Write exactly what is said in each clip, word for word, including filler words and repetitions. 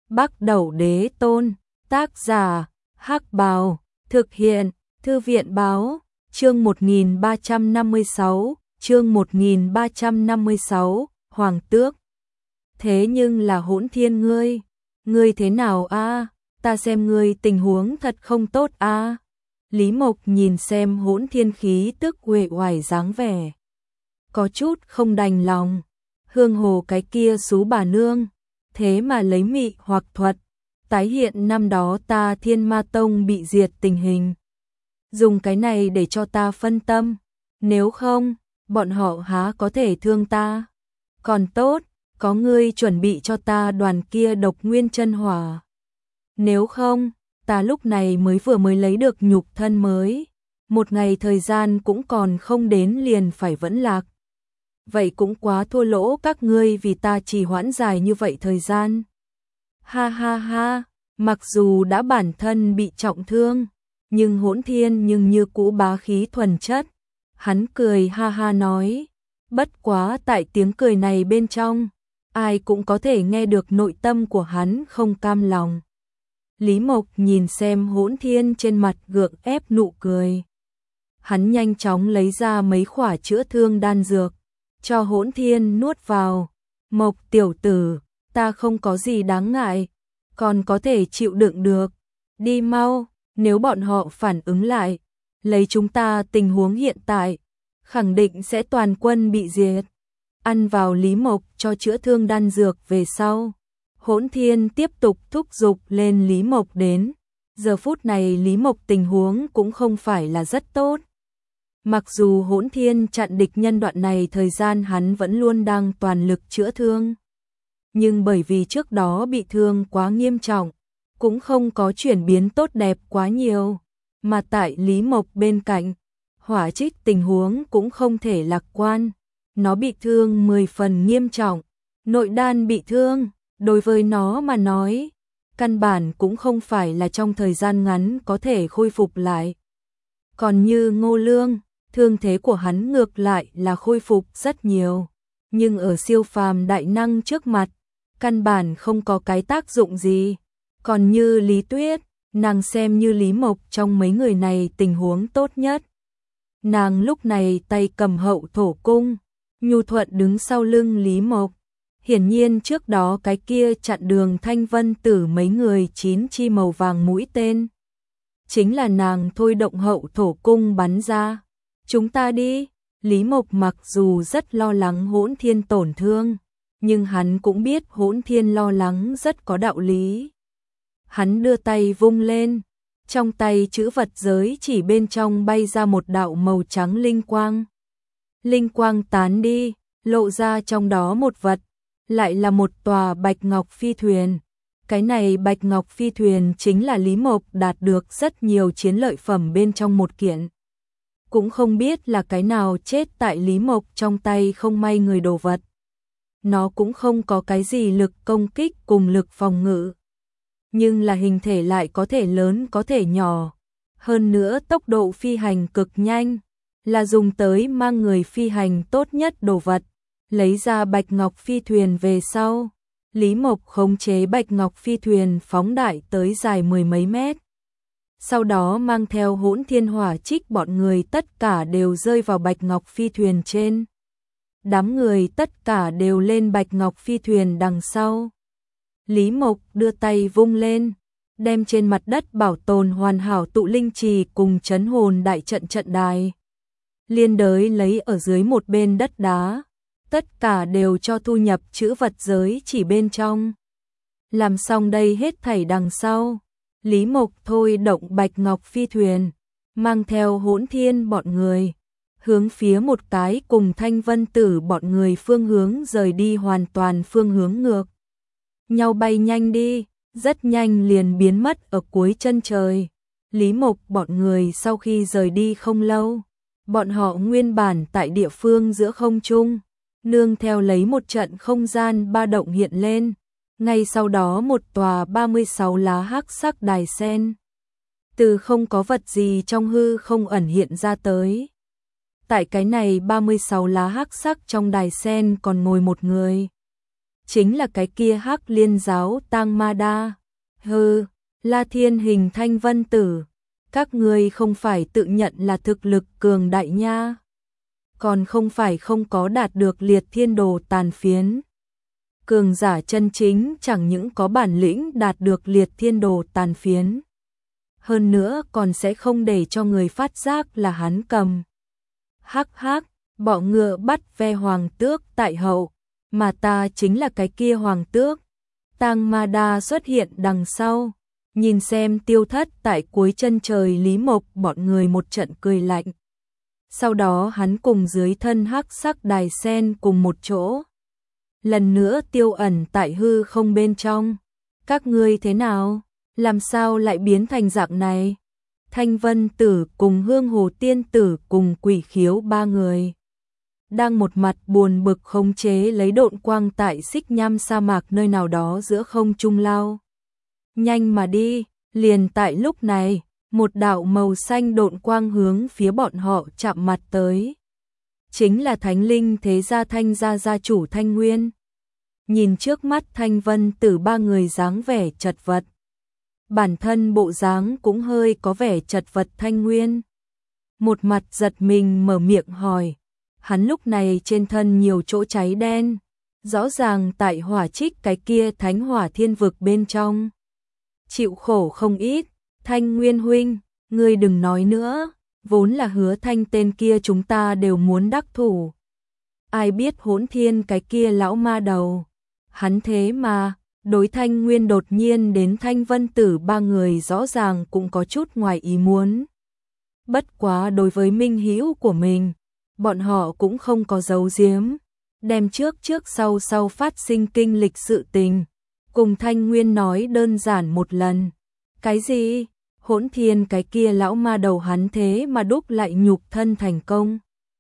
Bắc Đẩu Đế Tôn, tác giả, Hắc Bào, thực hiện, Thư viện báo, chương một nghìn ba trăm năm mươi sáu, chương một nghìn ba trăm năm mươi sáu, Hoàng Tước. Thế nhưng là Hỗn Thiên ngươi, ngươi thế nào a? Ta xem ngươi tình huống thật không tốt a. Lý Mộc nhìn xem Hỗn Thiên khí tức uể oải dáng vẻ, có chút không đành lòng. Hương hồ cái kia xú bà nương, thế mà lấy mị hoặc thuật, tái hiện năm đó ta Thiên Ma Tông bị diệt tình hình. Dùng cái này để cho ta phân tâm, nếu không, bọn họ há có thể thương ta. Còn tốt, có ngươi chuẩn bị cho ta đoàn kia độc nguyên chân hỏa. Nếu không, ta lúc này mới vừa mới lấy được nhục thân mới, một ngày thời gian cũng còn không đến liền phải vẫn lạc. Vậy cũng quá thua lỗ các ngươi vì ta trì hoãn dài như vậy thời gian. Ha ha ha, mặc dù đã bản thân bị trọng thương, nhưng Hỗn Thiên nhưng như cũ bá khí thuần chất. Hắn cười ha ha nói, bất quá tại tiếng cười này bên trong, ai cũng có thể nghe được nội tâm của hắn không cam lòng. Lý Mộc nhìn xem Hỗn Thiên trên mặt gượng ép nụ cười. Hắn nhanh chóng lấy ra mấy khỏa chữa thương đan dược, cho Hỗn Thiên nuốt vào. Mộc tiểu tử, ta không có gì đáng ngại, còn có thể chịu đựng được. Đi mau, nếu bọn họ phản ứng lại, lấy chúng ta tình huống hiện tại, khẳng định sẽ toàn quân bị diệt. Ăn vào Lý Mộc cho chữa thương đan dược về sau, Hỗn Thiên tiếp tục thúc giục lên Lý Mộc đến. Giờ phút này Lý Mộc tình huống cũng không phải là rất tốt. Mặc dù Hỗn Thiên chặn địch nhân đoạn này thời gian hắn vẫn luôn đang toàn lực chữa thương, nhưng bởi vì trước đó bị thương quá nghiêm trọng, cũng không có chuyển biến tốt đẹp quá nhiều. Mà tại Lý Mộc bên cạnh, Hỏa Trích tình huống cũng không thể lạc quan. Nó bị thương mười phần nghiêm trọng, nội đan bị thương, đối với nó mà nói, căn bản cũng không phải là trong thời gian ngắn có thể khôi phục lại. Còn như Ngô Lương, thương thế của hắn ngược lại là khôi phục rất nhiều, nhưng ở siêu phàm đại năng trước mặt, căn bản không có cái tác dụng gì. Còn như Lý Tuyết, nàng xem như Lý Mộc trong mấy người này tình huống tốt nhất. Nàng lúc này tay cầm hậu thổ cung, nhu thuận đứng sau lưng Lý Mộc. Hiển nhiên trước đó cái kia chặn đường Thanh Vân Tử mấy người chín chi màu vàng mũi tên, chính là nàng thôi động hậu thổ cung bắn ra. Chúng ta đi. Lý Mộc mặc dù rất lo lắng Hỗn Thiên tổn thương, nhưng hắn cũng biết Hỗn Thiên lo lắng rất có đạo lý. Hắn đưa tay vung lên, trong tay chữ vật giới chỉ bên trong bay ra một đạo màu trắng linh quang. Linh quang tán đi, lộ ra trong đó một vật, lại là một tòa bạch ngọc phi thuyền. Cái này bạch ngọc phi thuyền chính là Lý Mộc đạt được rất nhiều chiến lợi phẩm bên trong một kiện. Cũng không biết là cái nào chết tại Lý Mộc trong tay không may người đồ vật. Nó cũng không có cái gì lực công kích cùng lực phòng ngự, nhưng là hình thể lại có thể lớn có thể nhỏ. Hơn nữa tốc độ phi hành cực nhanh, là dùng tới mang người phi hành tốt nhất đồ vật. Lấy ra bạch ngọc phi thuyền về sau, Lý Mộc khống chế bạch ngọc phi thuyền phóng đại tới dài mười mấy mét. Sau đó mang theo Hỗn Thiên Hỏa Trích bọn người tất cả đều rơi vào bạch ngọc phi thuyền trên. Đám người tất cả đều lên bạch ngọc phi thuyền đằng sau. Lý Mộc đưa tay vung lên, đem trên mặt đất bảo tồn hoàn hảo tụ linh trì cùng trấn hồn đại trận trận đài, liên đới lấy ở dưới một bên đất đá, tất cả đều cho thu nhập chữ vật giới chỉ bên trong. Làm xong đây hết thảy đằng sau, Lý Mộc thôi động bạch ngọc phi thuyền, mang theo Hỗn Thiên bọn người, hướng phía một cái cùng Thanh Vân Tử bọn người phương hướng rời đi, hoàn toàn phương hướng ngược nhau bay nhanh đi, rất nhanh liền biến mất ở cuối chân trời. Lý Mộc bọn người sau khi rời đi không lâu, bọn họ nguyên bản tại địa phương giữa không trung, nương theo lấy một trận không gian ba động hiện lên. Ngay sau đó một tòa ba mươi sáu lá hắc sắc đài sen, từ không có vật gì trong hư không ẩn hiện ra tới. Tại cái này ba mươi sáu lá hắc sắc trong đài sen còn ngồi một người. chính là cái kia Hắc Liên giáo Tang Ma Đa. Hừ, La Thiên Hình Thanh Vân Tử, các ngươi không phải tự nhận là thực lực cường đại nha, còn không phải không có đạt được liệt thiên đồ tàn phiến. Cường giả chân chính chẳng những có bản lĩnh đạt được liệt thiên đồ tàn phiến, hơn nữa còn sẽ không để cho người phát giác là hắn cầm. Hắc hắc, bọ ngựa bắt ve hoàng tước tại hậu, mà ta chính là cái kia hoàng tước. Tang Ma Đa xuất hiện đằng sau, nhìn xem tiêu thất tại cuối chân trời Lý Mộc bọn người một trận cười lạnh. Sau đó hắn cùng dưới thân hắc sắc đài sen cùng một chỗ, lần nữa tiêu ẩn tại hư không bên trong. Các ngươi thế nào? Làm sao lại biến thành dạng này? Thanh Vân Tử cùng Hương Hồ Tiên Tử cùng Quỷ Khiếu ba người đang một mặt buồn bực khống chế lấy độn quang tại Xích Nham sa mạc nơi nào đó giữa không trung lao nhanh mà đi. Liền tại lúc này, một đạo màu xanh độn quang hướng phía bọn họ chạm mặt tới. Chính là Thánh Linh Thế Gia Thanh gia gia chủ Thanh Nguyên. Nhìn trước mắt Thanh Vân Tử ba người dáng vẻ chật vật, bản thân bộ dáng cũng hơi có vẻ chật vật. Thanh Nguyên một mặt giật mình mở miệng hỏi, hắn lúc này trên thân nhiều chỗ cháy đen, rõ ràng tại hỏa trích cái kia thánh hỏa thiên vực bên trong chịu khổ không ít. Thanh Nguyên huynh, ngươi đừng nói nữa, vốn là Hứa Thanh tên kia chúng ta đều muốn đắc thủ. Ai biết Hỗn Thiên cái kia lão ma đầu, hắn thế mà đối Thanh Nguyên đột nhiên đến Thanh Vân Tử ba người rõ ràng cũng có chút ngoài ý muốn. Bất quá đối với minh hữu của mình, bọn họ cũng không có giấu giếm, đem trước trước sau sau phát sinh kinh lịch sự tình cùng Thanh Nguyên nói đơn giản một lần. Cái gì? Hỗn Thiên cái kia lão ma đầu hắn thế mà đúc lại nhục thân thành công,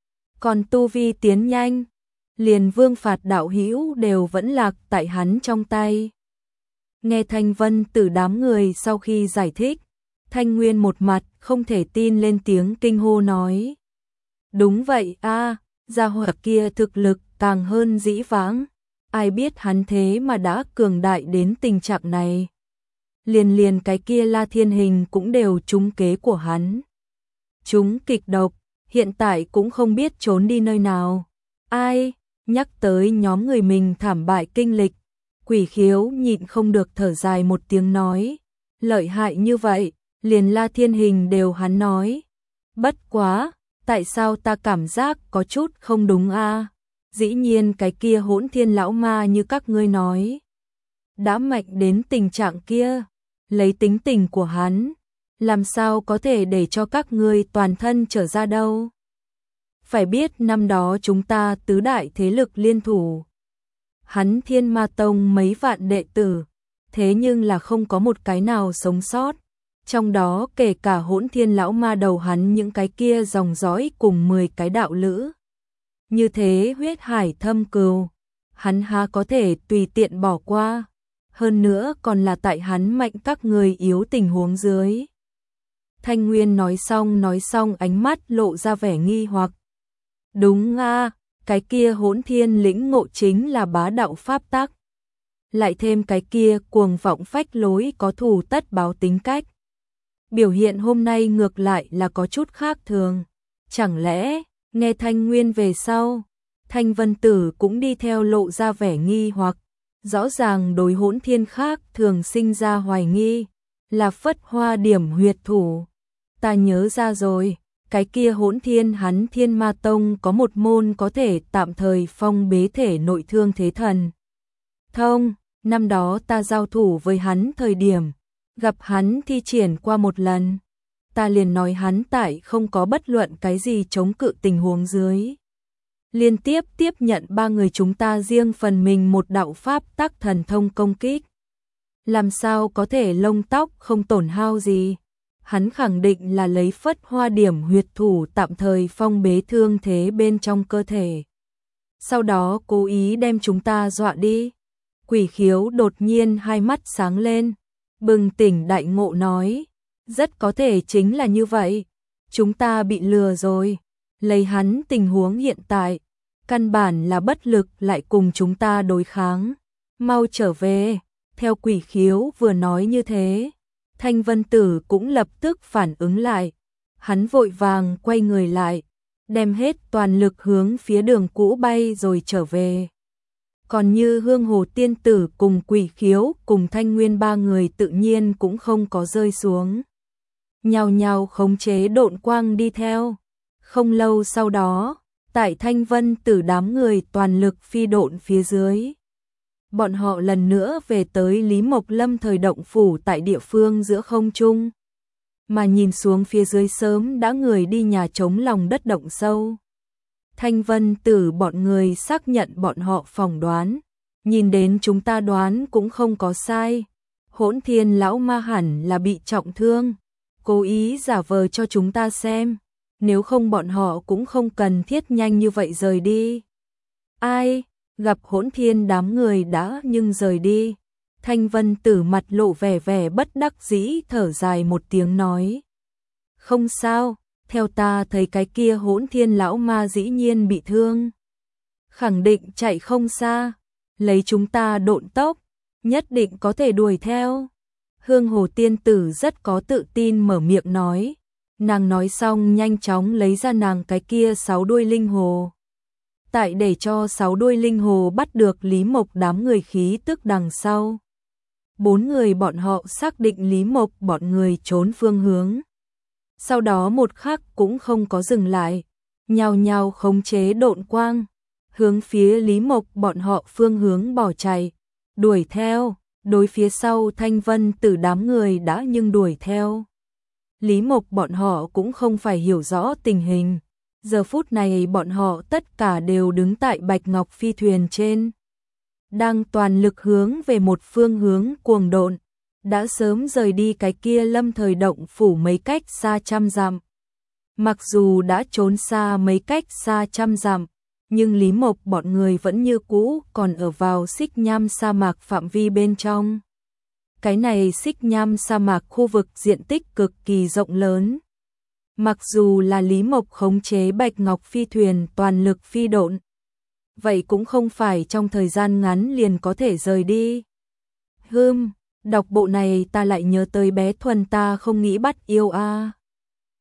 còn tu vi tiến nhanh, liền vương phạt đạo hữu đều vẫn lạc tại hắn trong tay. Nghe Thanh Vân Tử đám người sau khi giải thích, Thanh Nguyên một mặt không thể tin lên tiếng kinh hô nói. Đúng vậy a, gia hỏa kia thực lực càng hơn dĩ vãng, ai biết hắn thế mà đã cường đại đến tình trạng này. Liền liền cái kia La Thiên Hình cũng đều trúng kế của hắn. Chúng kịch độc, hiện tại cũng không biết trốn đi nơi nào. Ai? Nhắc tới nhóm người mình thảm bại kinh lịch, Quỷ Khiếu nhịn không được thở dài một tiếng nói, lợi hại như vậy, liền La Thiên Hình đều hắn nói. Bất quá, tại sao ta cảm giác có chút không đúng a? Dĩ nhiên cái kia Hỗn Thiên lão ma như các ngươi nói, đã mạnh đến tình trạng kia, lấy tính tình của hắn, làm sao có thể để cho các ngươi toàn thân trở ra đâu. Phải biết năm đó chúng ta tứ đại thế lực liên thủ, hắn Thiên Ma Tông mấy vạn đệ tử, thế nhưng là không có một cái nào sống sót, trong đó kể cả Hỗn Thiên lão ma đầu hắn những cái kia dòng dõi cùng mười cái đạo lữ. Như thế huyết hải thâm cừu, hắn há có thể tùy tiện bỏ qua, hơn nữa còn là tại hắn mạnh các người yếu tình huống dưới. Thanh Nguyên nói xong nói xong ánh mắt lộ ra vẻ nghi hoặc. Đúng a, cái kia Hỗn Thiên lĩnh ngộ chính là bá đạo pháp tắc, lại thêm cái kia cuồng vọng phách lối có thù tất báo tính cách, biểu hiện hôm nay ngược lại là có chút khác thường. Chẳng lẽ, nghe Thanh Nguyên về sau, Thanh Vân Tử cũng đi theo lộ ra vẻ nghi hoặc, rõ ràng đối Hỗn Thiên khác thường sinh ra hoài nghi, là Phất Hoa điểm huyệt thủ. Ta nhớ ra rồi, cái kia Hỗn Thiên hắn Thiên Ma Tông có một môn có thể tạm thời phong bế thể nội thương thế thần thông, năm đó ta giao thủ với hắn thời điểm, gặp hắn thi triển qua một lần, ta liền nói hắn tại không có bất luận cái gì chống cự tình huống dưới, liên tiếp tiếp nhận ba người chúng ta riêng phần mình một đạo pháp tắc thần thông công kích. Làm sao có thể lông tóc không tổn hao gì? Hắn khẳng định là lấy Phất Hoa điểm huyệt thủ tạm thời phong bế thương thế bên trong cơ thể, sau đó cố ý đem chúng ta dọa đi. Quỷ Khiếu đột nhiên hai mắt sáng lên, bừng tỉnh đại ngộ nói, rất có thể chính là như vậy, chúng ta bị lừa rồi, lấy hắn tình huống hiện tại, căn bản là bất lực lại cùng chúng ta đối kháng, mau trở về. Theo Quỷ Khiếu vừa nói như thế, Thanh Vân Tử cũng lập tức phản ứng lại. Hắn vội vàng quay người lại, đem hết toàn lực hướng phía đường cũ bay rồi trở về. Còn như Hương Hồ Tiên Tử cùng Quỷ Khiếu cùng Thanh Nguyên ba người tự nhiên cũng không có rơi xuống. Nhào nhào khống chế độn quang đi theo. Không lâu sau đó, tại Thanh Vân Tử đám người toàn lực phi độn phía dưới, bọn họ lần nữa về tới Lý Mộc Lâm thời động phủ tại địa phương giữa không trung. Mà nhìn xuống phía dưới sớm đã người đi nhà trống lòng đất động sâu. Thanh Vân Tử bọn người xác nhận bọn họ phỏng đoán. Nhìn đến chúng ta đoán cũng không có sai. Hỗn Thiên lão ma hẳn là bị trọng thương, cố ý giả vờ cho chúng ta xem. Nếu không bọn họ cũng không cần thiết nhanh như vậy rời đi. Ai? Gặp Hỗn Thiên đám người đã nhưng rời đi. Thanh Vân Tử mặt lộ vẻ vẻ bất đắc dĩ thở dài một tiếng nói. Không sao, theo ta thấy cái kia Hỗn Thiên lão ma dĩ nhiên bị thương. Khẳng định chạy không xa, lấy chúng ta độn tốc, nhất định có thể đuổi theo. Hương Hồ Tiên Tử rất có tự tin mở miệng nói. Nàng nói xong nhanh chóng lấy ra nàng cái kia sáu đuôi linh hồ. Tại để cho sáu đuôi linh hồ bắt được Lý Mộc đám người khí tức đằng sau. Bốn người bọn họ xác định Lý Mộc bọn người trốn phương hướng. Sau đó một khắc cũng không có dừng lại, nhào nhào khống chế độn quang, hướng phía Lý Mộc bọn họ phương hướng bỏ chạy, đuổi theo, đối phía sau Thanh Vân Tử đám người đã nhưng đuổi theo. Lý Mộc bọn họ cũng không phải hiểu rõ tình hình, giờ phút này bọn họ tất cả đều đứng tại Bạch Ngọc phi thuyền trên, đang toàn lực hướng về một phương hướng cuồng độn, đã sớm rời đi cái kia Lâm thời động phủ mấy cách xa trăm dặm. Mặc dù đã trốn xa mấy cách xa trăm dặm, nhưng Lý Mộc bọn người vẫn như cũ còn ở vào Xích Nham sa mạc phạm vi bên trong. Cái này Xích Nham sa mạc khu vực diện tích cực kỳ rộng lớn. Mặc dù là Lý Mộc khống chế Bạch Ngọc phi thuyền toàn lực phi độn, vậy cũng không phải trong thời gian ngắn liền có thể rời đi. Hừm, đọc bộ này ta lại nhớ tới bé Thuần ta không nghĩ bắt yêu a. À.